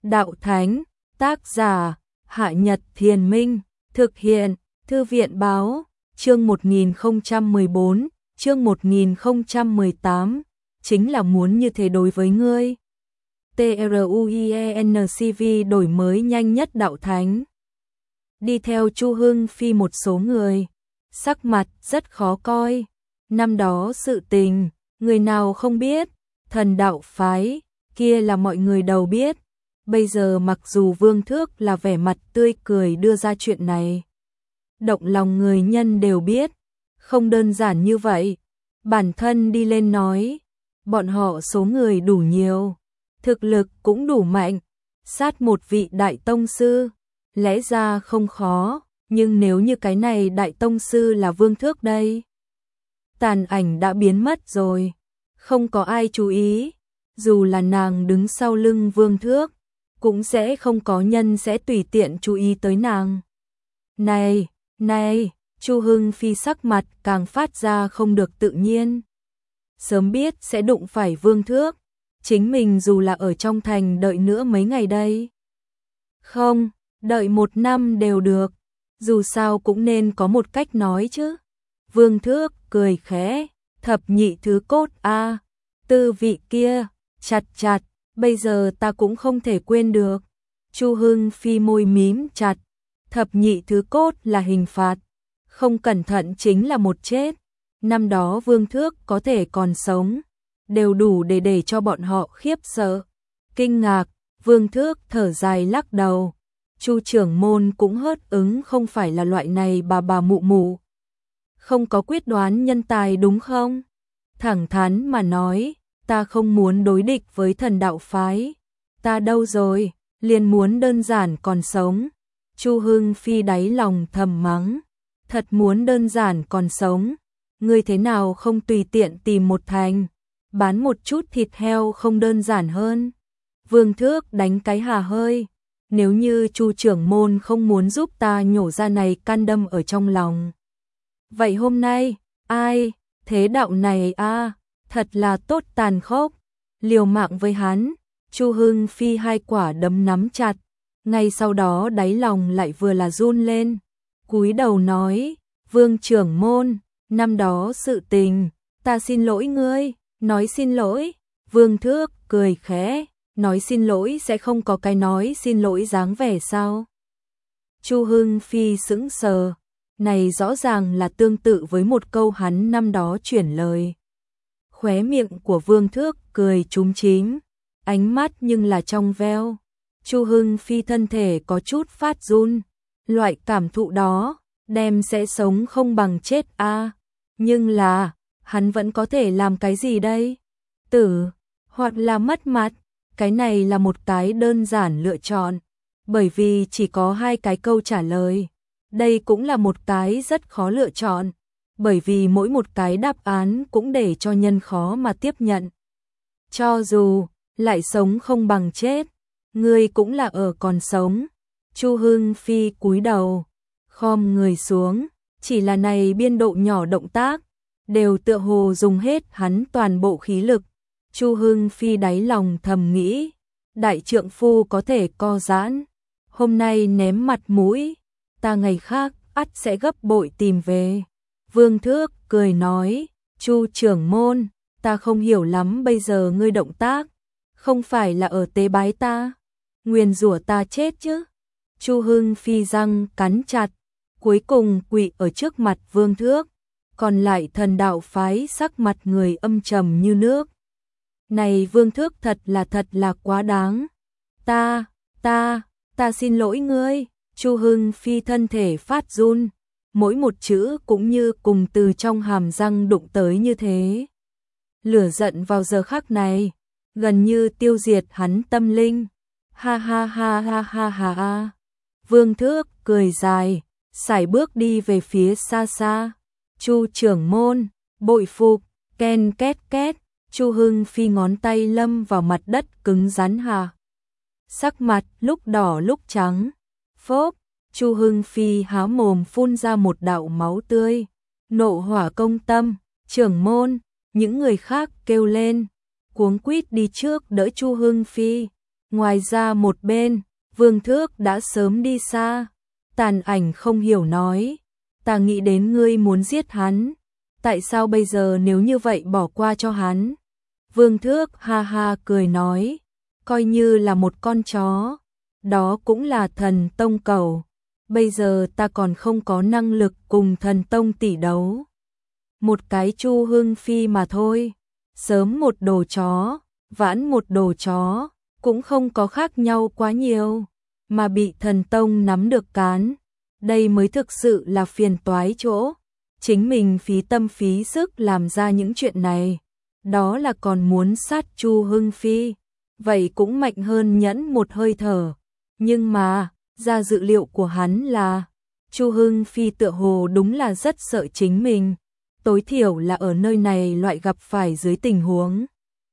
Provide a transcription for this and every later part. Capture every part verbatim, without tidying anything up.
Đạo Thánh, tác giả, Hạ Nhật Thiền Minh, thực hiện, Thư viện Báo, chương một nghìn không trăm mười bốn, chương một nghìn không trăm mười tám, chính là muốn như thế đối với ngươi. TRUIENCV đổi mới nhanh nhất Đạo Thánh. Đi theo Chu Hưng Phi một số người, sắc mặt rất khó coi. Năm đó sự tình, người nào không biết, thần đạo phái, kia là mọi người đều biết. Bây giờ mặc dù Vương Thước là vẻ mặt tươi cười đưa ra chuyện này, động lòng người nhân đều biết, không đơn giản như vậy. Bản thân đi lên nói, bọn họ số người đủ nhiều, thực lực cũng đủ mạnh, sát một vị đại tông sư, lẽ ra không khó, nhưng nếu như cái này đại tông sư là Vương Thước đây. Tàn ảnh đã biến mất rồi, không có ai chú ý, dù là nàng đứng sau lưng Vương Thước, cũng sẽ không có nhân sẽ tùy tiện chú ý tới nàng. Này, này, Chu Hưng Phi sắc mặt càng phát ra không được tự nhiên. Sớm biết sẽ đụng phải Vương Thước, chính mình dù là ở trong thành đợi nữa mấy ngày đây. Không, đợi một năm đều được, dù sao cũng nên có một cách nói chứ. Vương Thước cười khẽ, thập nhị thứ cốt a, tư vị kia, chặt chặt, bây giờ ta cũng không thể quên được. Chu Hưng Phi môi mím chặt, thập nhị thứ cốt là hình phạt, không cẩn thận chính là một chết. Năm đó Vương Thước có thể còn sống, đều đủ để để cho bọn họ khiếp sợ, kinh ngạc. Vương Thước thở dài lắc đầu, Chu trưởng môn cũng hớt ứng không phải là loại này bà bà mụ mụ. Không có quyết đoán nhân tài đúng không? Thẳng thắn mà nói, ta không muốn đối địch với thần đạo phái. Ta đâu rồi, liền muốn đơn giản còn sống. Chu Hưng Phi đáy lòng thầm mắng, thật muốn đơn giản còn sống. Ngươi thế nào không tùy tiện tìm một thành, bán một chút thịt heo không đơn giản hơn. Vương Thước đánh cái hà hơi, nếu như Chu trưởng môn không muốn giúp ta nhổ ra này căn đâm ở trong lòng. Vậy hôm nay, ai, thế đạo này a, thật là tốt tàn khốc, liều mạng với hắn. Chu Hưng Phi hai quả đấm nắm chặt, ngay sau đó đáy lòng lại vừa là run lên, cúi đầu nói, Vương trưởng môn, năm đó sự tình, ta xin lỗi ngươi. Nói xin lỗi. Vương Thước cười khẽ, nói xin lỗi sẽ không có cái nói xin lỗi dáng vẻ sao? Chu Hưng Phi sững sờ, này rõ ràng là tương tự với một câu hắn năm đó chuyển lời. Khóe miệng của Vương Thước cười chúm chím, ánh mắt nhưng là trong veo. Chu Hưng Phi thân thể có chút phát run, loại cảm thụ đó, đem sẽ sống không bằng chết a. À. Nhưng là, hắn vẫn có thể làm cái gì đây? Tử, hoặc là mất mặt, cái này là một cái đơn giản lựa chọn, bởi vì chỉ có hai cái câu trả lời. Đây cũng là một cái rất khó lựa chọn, bởi vì mỗi một cái đáp án cũng để cho nhân khó mà tiếp nhận. Cho dù lại sống không bằng chết, ngươi cũng là ở còn sống. Chu Hưng Phi cúi đầu, khom người xuống, chỉ là này biên độ nhỏ động tác, đều tựa hồ dùng hết hắn toàn bộ khí lực. Chu Hưng Phi đáy lòng thầm nghĩ, đại trượng phu có thể co giãn, hôm nay ném mặt mũi, ta ngày khác ắt sẽ gấp bội tìm về. Vương Thước cười nói, Chu trưởng môn, ta không hiểu lắm bây giờ ngươi động tác, không phải là ở tế bái ta, nguyền rủa ta chết chứ? Chu Hưng Phi răng cắn chặt, cuối cùng quỵ ở trước mặt Vương Thước, còn lại thần đạo phái sắc mặt người âm trầm như nước. Này Vương Thước thật là thật là quá đáng. Ta, ta, ta xin lỗi ngươi. Chu Hưng Phi thân thể phát run, mỗi một chữ cũng như cùng từ trong hàm răng đụng tới như thế. Lửa giận vào giờ khắc này, gần như tiêu diệt hắn tâm linh. Ha ha ha ha ha ha ha. Vương Thước cười dài, sải bước đi về phía xa xa. Chu trưởng môn, bội phục, ken két két. Chu Hưng Phi ngón tay lâm vào mặt đất cứng rắn hà. Sắc mặt lúc đỏ lúc trắng. Phốp, Chu Hưng Phi há mồm phun ra một đạo máu tươi. Nộ hỏa công tâm, trưởng môn, những người khác kêu lên, cuống quýt đi trước đỡ Chu Hưng Phi. Ngoài ra một bên, Vương Thước đã sớm đi xa. Tàn Ảnh không hiểu nói, ta nghĩ đến ngươi muốn giết hắn, tại sao bây giờ nếu như vậy bỏ qua cho hắn? Vương Thước ha ha cười nói, coi như là một con chó, đó cũng là thần tông cầu, bây giờ ta còn không có năng lực cùng thần tông tỷ đấu. Một cái Chu Hưng Phi mà thôi, sớm một đồ chó, vãn một đồ chó, cũng không có khác nhau quá nhiều, mà bị thần tông nắm được cán, đây mới thực sự là phiền toái chỗ. Chính mình phí tâm phí sức làm ra những chuyện này, đó là còn muốn sát Chu Hưng Phi, vậy cũng mạnh hơn nhẫn một hơi thở. Nhưng mà, ra dự liệu của hắn là, Chu Hưng Phi tựa hồ đúng là rất sợ chính mình, tối thiểu là ở nơi này loại gặp phải dưới tình huống.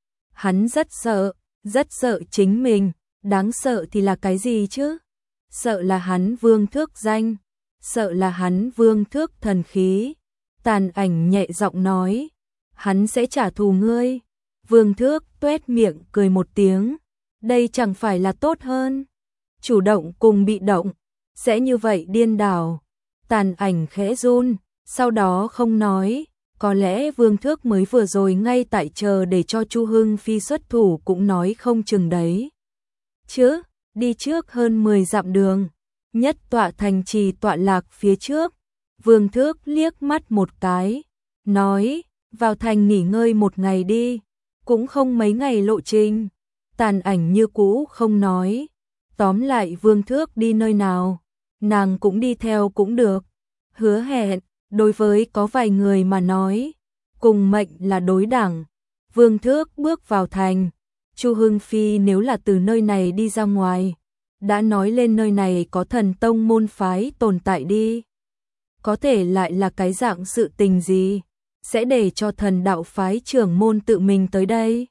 Hắn rất sợ, rất sợ chính mình, đáng sợ thì là cái gì chứ? Sợ là hắn Vương Thước danh, sợ là hắn Vương Thước thần khí. Tàn Ảnh nhẹ giọng nói, hắn sẽ trả thù ngươi. Vương Thước tuét miệng cười một tiếng, đây chẳng phải là tốt hơn. Chủ động cùng bị động, sẽ như vậy điên đảo. Tàn Ảnh khẽ run, sau đó không nói, có lẽ Vương Thước mới vừa rồi ngay tại chờ để cho Chu Hưng Phi xuất thủ cũng nói không chừng đấy. Chứ, đi trước hơn mười dặm đường, nhất tọa thành trì tọa lạc phía trước. Vương Thước liếc mắt một cái, nói, vào thành nghỉ ngơi một ngày đi, cũng không mấy ngày lộ trình. Tàn Ảnh như cũ không nói, tóm lại Vương Thước đi nơi nào, nàng cũng đi theo cũng được. Hứa hẹn, đối với có vài người mà nói, cùng mệnh là đối đẳng. Vương Thước bước vào thành, Chu Hưng Phi nếu là từ nơi này đi ra ngoài, đã nói lên nơi này có thần tông môn phái tồn tại đi. Có thể lại là cái dạng sự tình gì, sẽ để cho thần đạo phái trưởng môn tự mình tới đây.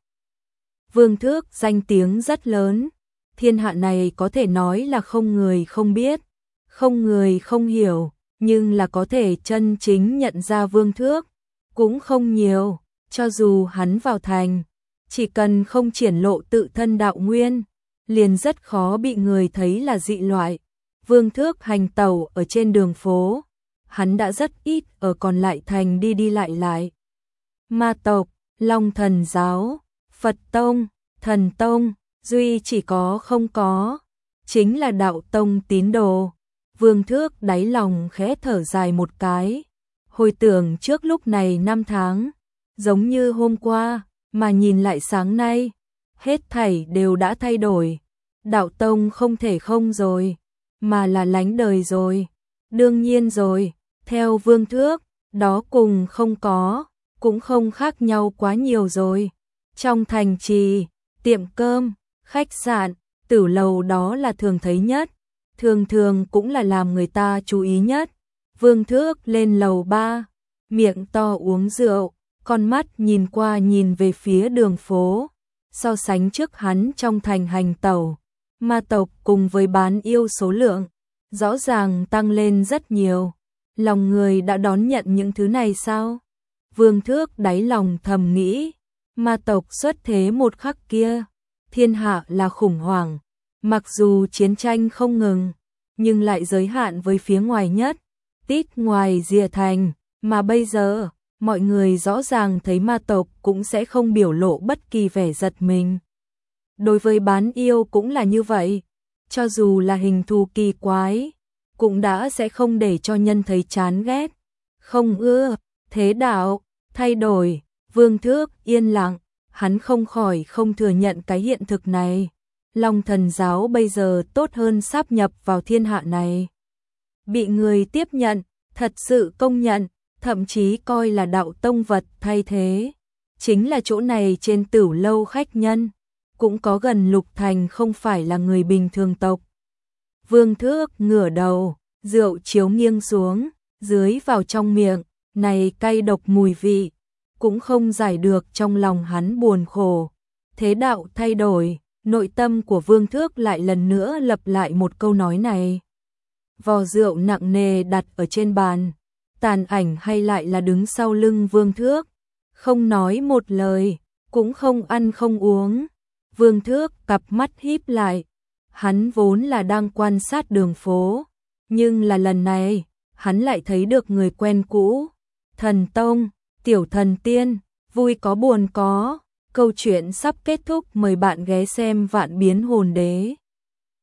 Vương Thước danh tiếng rất lớn, thiên hạ này có thể nói là không người không biết, không người không hiểu, nhưng là có thể chân chính nhận ra Vương Thước, cũng không nhiều, cho dù hắn vào thành, chỉ cần không triển lộ tự thân đạo nguyên, liền rất khó bị người thấy là dị loại. Vương Thước hành tẩu ở trên đường phố, hắn đã rất ít ở còn lại thành đi đi lại lại. Ma tộc, Long Thần giáo, Phật tông, Thần tông, duy chỉ có không có, chính là đạo tông tín đồ. Vương Thước đáy lòng khẽ thở dài một cái, hồi tưởng trước lúc này năm tháng, giống như hôm qua, mà nhìn lại sáng nay, hết thảy đều đã thay đổi. Đạo tông không thể không rồi, mà là lánh đời rồi. Đương nhiên rồi, theo Vương Thước, đó cùng không có, cũng không khác nhau quá nhiều rồi. Trong thành trì, tiệm cơm, khách sạn, tử lầu đó là thường thấy nhất, thường thường cũng là làm người ta chú ý nhất. Vương Thước lên lầu ba, miệng to uống rượu, con mắt nhìn qua nhìn về phía đường phố, so sánh trước hắn trong thành hành tẩu, ma tộc cùng với bán yêu số lượng, rõ ràng tăng lên rất nhiều. Lòng người đã đón nhận những thứ này sao? Vương Thước đáy lòng thầm nghĩ, ma tộc xuất thế một khắc kia, thiên hạ là khủng hoảng, mặc dù chiến tranh không ngừng, nhưng lại giới hạn với phía ngoài nhất, tít ngoài rìa thành, mà bây giờ, mọi người rõ ràng thấy ma tộc cũng sẽ không biểu lộ bất kỳ vẻ giật mình. Đối với bán yêu cũng là như vậy, cho dù là hình thù kỳ quái, cũng đã sẽ không để cho nhân thấy chán ghét, không ưa. Thế đạo thay đổi, Vương Thước yên lặng, hắn không khỏi không thừa nhận cái hiện thực này. Long Thần giáo bây giờ tốt hơn sáp nhập vào thiên hạ này, bị người tiếp nhận, thật sự công nhận, thậm chí coi là đạo tông vật thay thế. Chính là chỗ này trên Tửu lâu khách nhân, cũng có gần lục thành không phải là người bình thường tộc. Vương Thước ngửa đầu, rượu chiếu nghiêng xuống, dưới vào trong miệng, này cay độc mùi vị, cũng không giải được trong lòng hắn buồn khổ. Thế đạo thay đổi, nội tâm của Vương Thước lại lần nữa lặp lại một câu nói này. Vò rượu nặng nề đặt ở trên bàn, Tàn Ảnh hay lại là đứng sau lưng Vương Thước, không nói một lời, cũng không ăn không uống, Vương Thước cặp mắt híp lại, hắn vốn là đang quan sát đường phố, nhưng là lần này, hắn lại thấy được người quen cũ. Thần Tông, Tiểu Thần Tiên, vui có buồn có. Câu chuyện sắp kết thúc, mời bạn ghé xem Vạn Biến Hồn Đế.